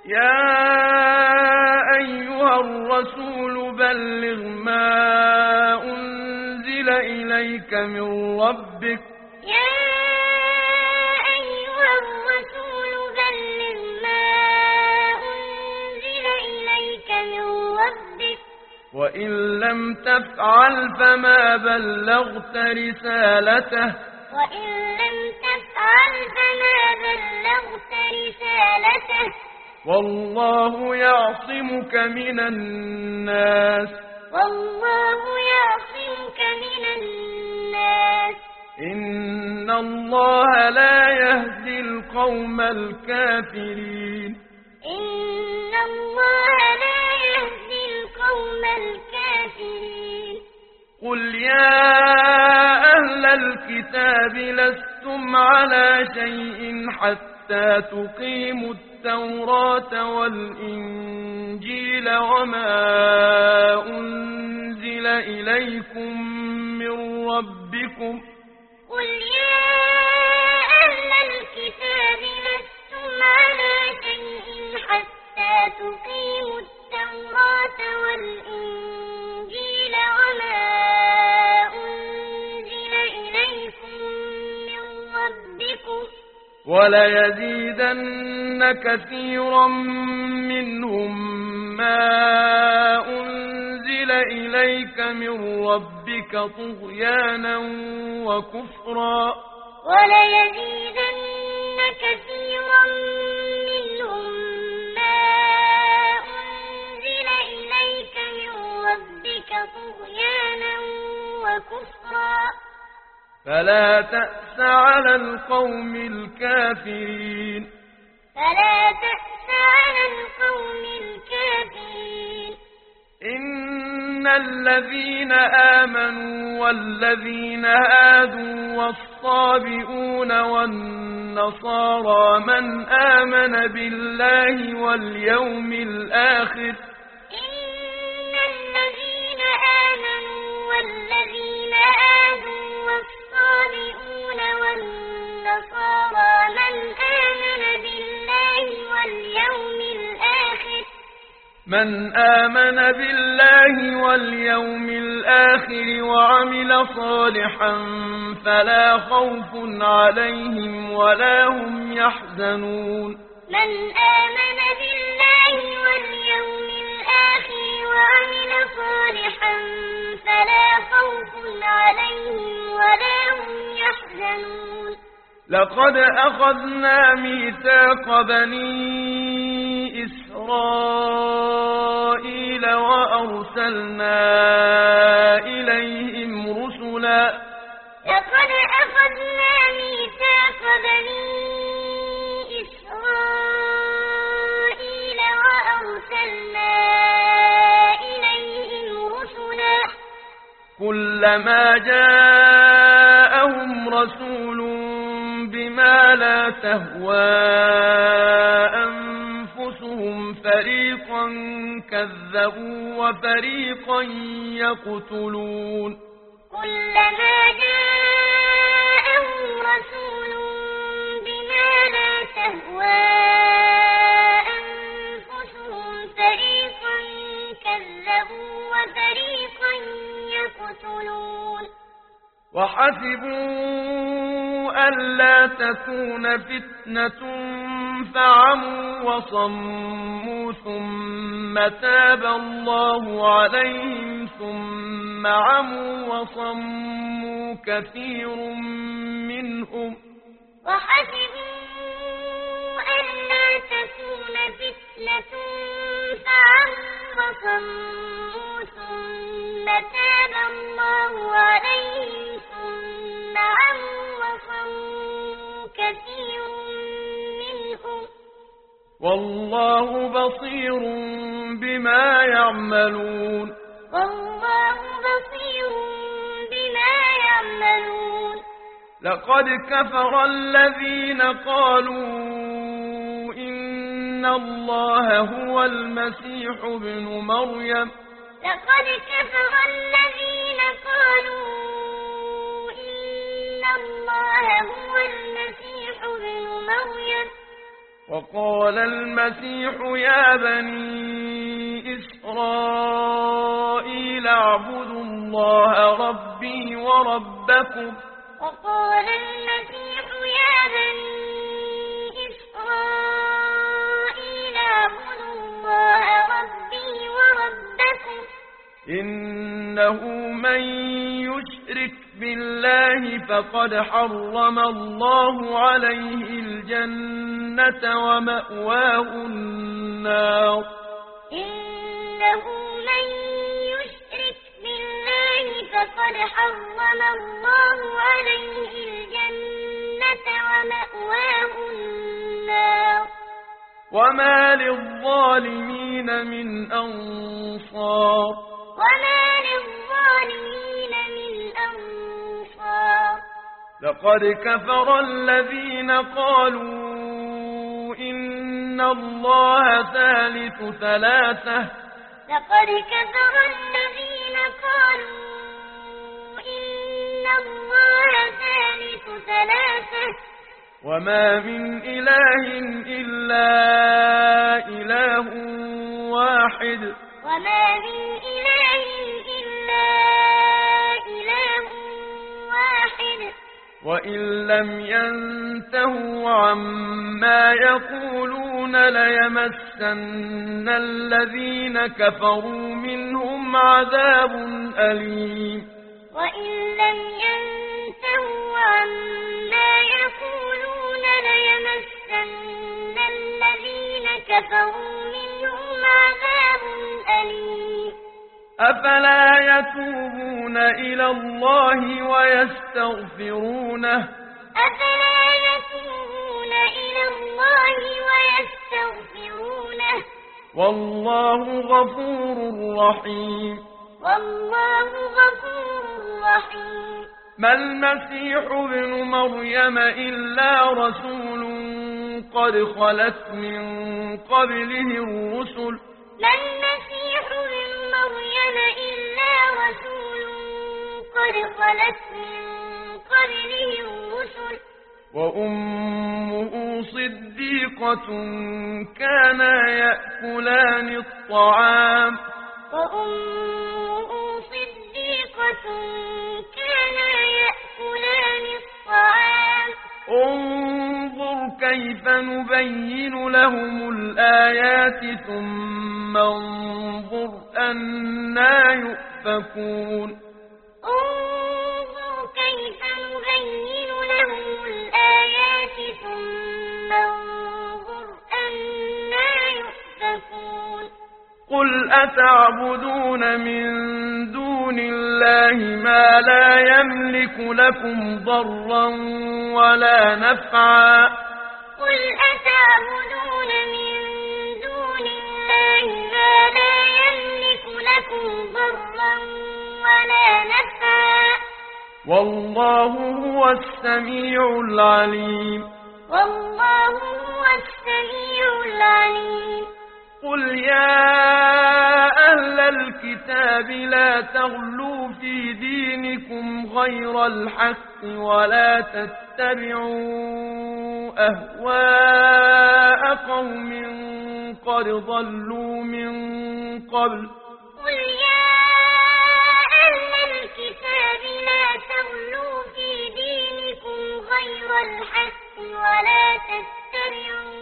يا أيها الرسول بلغ ما أنزل إليك من ربك يا أيها الرسول بلغ ما أنزل إليك من ربك وإن لم تفعل فما بلغت رسالته والله يعصمك من الناس إن الله لا يهدي القوم الكافرين قل يا أهل الكتاب لستم على شيء حتى تقيموا التوراة والإنجيل وما أنزل إليكم من ربكم قل يا أهل الكتاب لستم على شيء حتى تقيموا التوراة والإنجيل وما أنزل إليكم من ربكم وليزيدن كثيرا منهم ما أنزل إليك من ربك طغيانا وكفرا وليزيدن كثيرا منهم ما أنزل إليك من ربك طغيانا وكفرا فلا تأس على القوم الكافرين إن الذين آمنوا والذين هادوا والصابئون والنصارى من آمن بالله واليوم الآخر من آمن بالله واليوم الآخر وعمل صالحا فلا خوف عليهم ولا هم يحزنون من آمن بالله واليوم الآخر وعمل صالحا فلا خوف عليهم ولا هم يحزنون لقد أخذنا ميثاق بني إسرائيل وأرسلنا إليهم رسلا لقد أخذنا ميثاق بني إسرائيل وأرسلنا إليهم رسلا كلما جاءهم رسول بما لا تهوى أنفسهم فريقا كذبوا وفريقا يقتلون كلما جاءهم رسول بما لا تهوى أنفسهم فريقا كذبوا وفريقا يقتلون وحسبوا ألا تكون فتنة فعموا وصموا ثم تاب الله عليهم ثم عموا وصموا كثير منهم وحسبوا ألا تكون فتنة فعموا وصموا ثم تاب الله عليهم ثم عموا وصموا كثير منهم والله بصير بما يعملون لقد كفر الذين قالوا إن الله هو المسيح ابن مريم لقد كفر الذين قالوا إن الله هو المسيح ابن مريم وقال المسيح يا بني إسرائيل اعبدوا الله ربي وربكم وقال المسيح يا بني إسرائيل اعبدوا الله ربي وربكم إنه من يشرك بالله فقد حرم الله عليه الجنة ومأواه النار إنه من يشرك بالله فقد حرم الله عليه الجنة ومأواه النار وما للظالمين من أنصار وما للظالمين من أنصار لقد كفر الذين قالوا إن الله ثالث ثلاثة لقد كفر الذين قالوا إن الله ثالث ثلاثة وما من إله إلا إله واحد وما من إله إلا إله واحد وإن لم ينتهوا عما يقولون ليمسن الذين كفروا منهم عذاب أليم وإن لم ينتهوا عما يقولون ليمسن الذين كفروا منهم عذاب أليم أفلا يتوبون إلى الله ويستغفرونه أفلا يتوبون إلى الله ويستغفرونه والله غفور رحيم والله غفور رحيم ما المسيح ابن مريم إلا رسول قد خلت من قبله الرسل ما المسيح ابن مريم إلا رسول قد خلت من قبله الرسل وأمه صديقة كانا يأكلان الطعام وأمه صديقة كانا يأكلان الطعام انظر كيف نبين لهم الآيات ثم انظر أنا يؤفكون انظر كيف نبين لهم الآيات ثم انظر أنا يؤفكون قل أتعبدون من دون الله ما لا يملك لكم ضرا ولا نفعا قل أتعبدون من دون الله ما لا يملك لكم ضرا ولا نفعا والله هو السميع العليم والله هو السميع العليم قل يا أهل الكتاب لا تغلوا في دينكم غير الحق ولا تتبعوا أهواء قوم قد ضلوا من قبل قل يا أهل الكتاب لا تغلوا في دينكم غير الحق ولا تتبعوا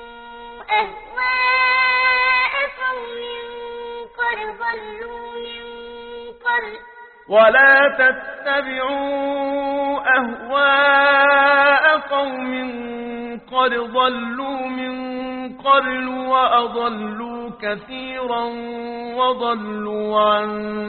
أهواء قوم قد ضلوا من قبل ولا تتبعوا أهواء قوم قد ضلوا من قبل وأضلوا كثيرا وضلوا عن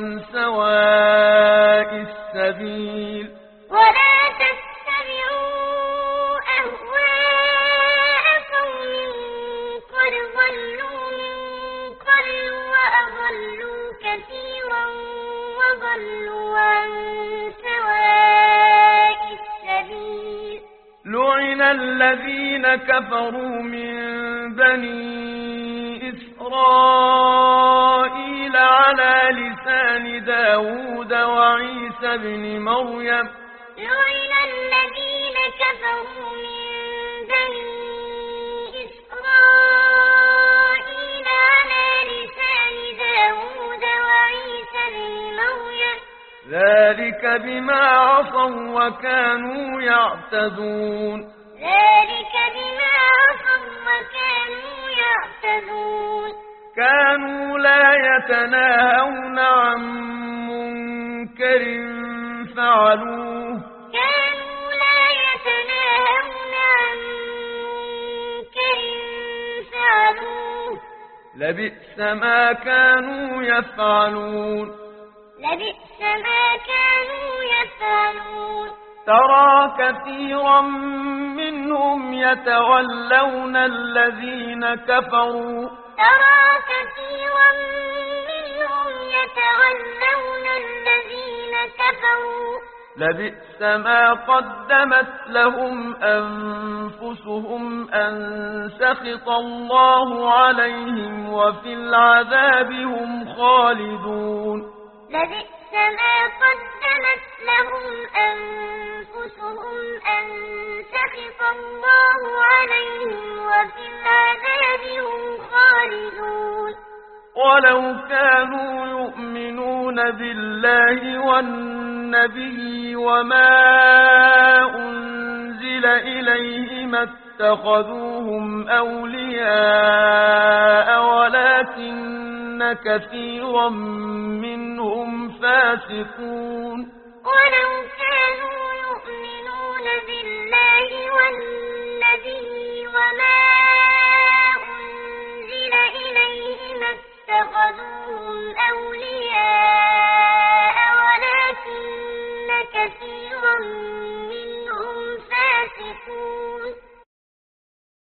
سواء السبيل ولا تتبعوا أهواء قوم قد ضلوا من قبل وأضلوا كثيرا وضلوا عن سواء السبيل لعن الذين كفروا من بني إسرائيل على لسان داود وعيسى بن مريم لعن الذين كفروا من بني إسرائيل بما عصوا وكانوا يعتدون. ذلك بما عصوا وكانوا يعتدون. كانوا لا يتناهون عن منكر فعلوه. كانوا لا يتناهون عن منكر فعلوه. لبئس ما كانوا يفعلون. لبئس ما كانوا يفعلون. ترى كثيرا منهم يتولون الذين كفروا. ترى كثيرا منهم يتولون الذين كفروا. لبئس ما قدمت لهم أنفسهم أن سخط الله عليهم وفي العذاب هم خالدون. لبئس ما قدمت لهم أنفسهم أن سخط الله عليهم وفي العذاب هم خالدون. ولو كانوا يؤمنون بالله والنبي وما أنزل إليه ما اتخذوهم أولياء ولكن كثيرا منهم فاسقون.